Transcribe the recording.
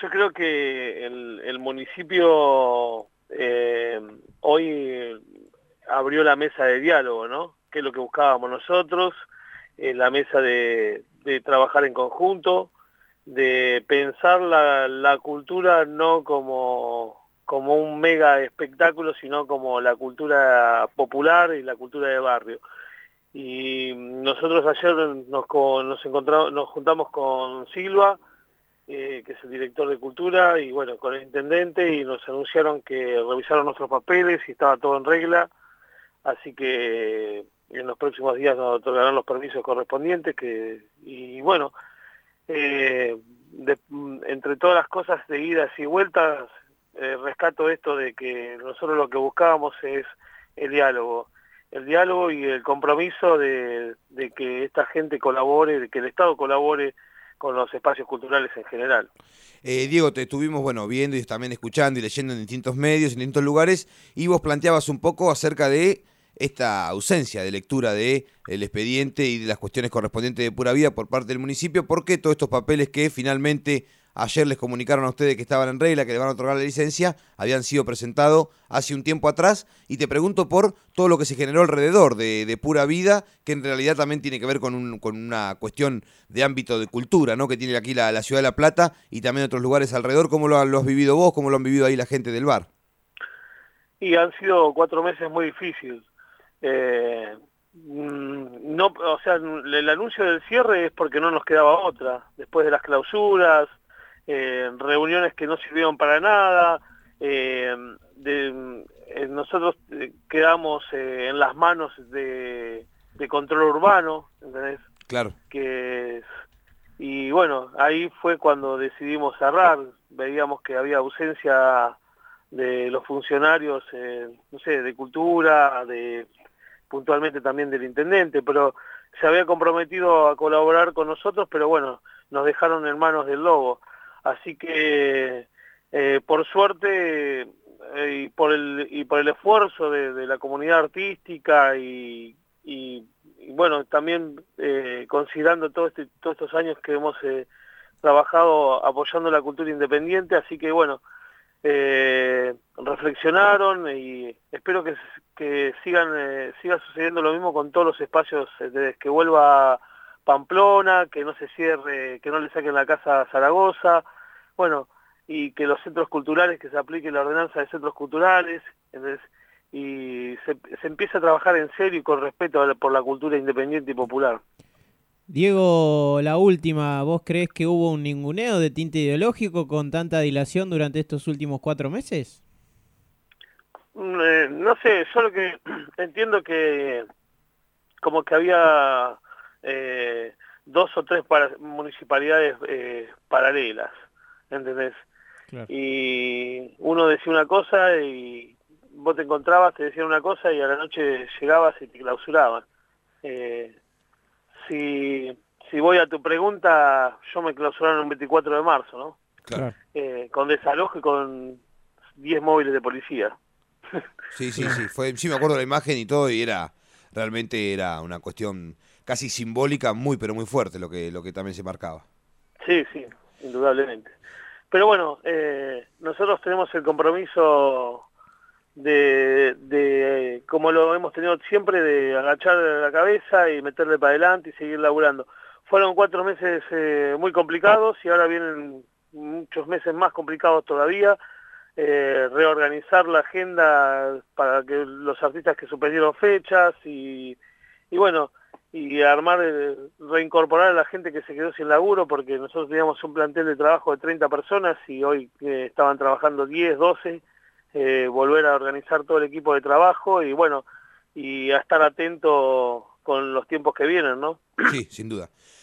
yo creo que el municipio hoy abrió la mesa de diálogo, ¿no? Que es lo que buscábamos nosotros, la mesa de trabajar en conjunto, de pensar la cultura no como un mega espectáculo, sino como la cultura popular y la cultura de barrio. Y nosotros ayer nos juntamos con Silva, que es el director de cultura, y bueno, con el intendente, y nos anunciaron que revisaron nuestros papeles y estaba todo en regla, así que en los próximos días nos otorgarán los permisos correspondientes, y bueno, entre todas las cosas de idas y vueltas, rescato esto de que nosotros lo que buscábamos es el diálogo y el compromiso de que esta gente colabore, de que el Estado colabore con los espacios culturales en general. Diego, te estuvimos viendo y también escuchando y leyendo en distintos medios, en distintos lugares, y vos planteabas un poco acerca de esta ausencia de lectura de el expediente y de las cuestiones correspondientes de Pura Vida por parte del municipio, porque todos estos papeles que finalmente ayer les comunicaron a ustedes que estaban en regla, que le van a otorgar la licencia, habían sido presentados hace un tiempo atrás, y te pregunto por todo lo que se generó alrededor de Pura Vida, que en realidad también tiene que ver con una cuestión de ámbito de cultura, ¿no? Que tiene aquí la ciudad de La Plata y también otros lugares alrededor. ¿Cómo lo has vivido vos? ¿Cómo lo han vivido ahí la gente del bar? Y han sido 4 meses muy difíciles. No, o sea, el anuncio del cierre es porque no nos quedaba otra. Después de las clausuras, reuniones que no sirvieron para nada, nosotros quedamos en las manos de control urbano, ¿entendés? Claro. Y bueno, ahí fue cuando decidimos cerrar. Veíamos que había ausencia de los funcionarios, no sé, de cultura, puntualmente también del intendente, pero se había comprometido a colaborar con nosotros, pero bueno, nos dejaron en manos del lobo. Así que, por suerte, y por el esfuerzo de la comunidad artística y bueno, también considerando todos estos años que hemos trabajado apoyando la cultura independiente, así que bueno, reflexionaron y espero que siga sucediendo lo mismo con todos los espacios, desde que vuelva Pamplona, que no se cierre, que no le saquen la casa a Zaragoza, bueno, y que los centros culturales, que se aplique la ordenanza de centros culturales, entonces, y se empieza a trabajar en serio y con respeto por la cultura independiente y popular. Diego, la última, ¿vos creés que hubo un ninguneo de tinte ideológico con tanta dilación durante estos últimos 4 meses? No sé, solo que entiendo que como que había 2 o 3 municipalidades paralelas, ¿entendés? Claro. Y uno decía una cosa y vos te encontrabas, te decían una cosa y a la noche llegabas y te clausuraban. Si voy a tu pregunta, yo me clausuraron el 24 de marzo, ¿no? Claro. Con desalojo y con 10 móviles de policía. Sí, sí, sí. Sí, me acuerdo de la imagen y todo, y realmente era una cuestión casi simbólica, muy, pero muy fuerte lo que también se marcaba. Sí, sí, indudablemente. Pero bueno, nosotros tenemos el compromiso como lo hemos tenido siempre, de agachar la cabeza y meterle para adelante y seguir laburando. Fueron 4 meses muy complicados y ahora vienen muchos meses más complicados todavía. Reorganizar la agenda para que los artistas que suspendieron fechas y bueno, y armar, reincorporar a la gente que se quedó sin laburo, porque nosotros teníamos un plantel de trabajo de 30 personas y hoy estaban trabajando 10, 12, volver a organizar todo el equipo de trabajo y bueno, y a estar atento con los tiempos que vienen, ¿no? Sí, sin duda.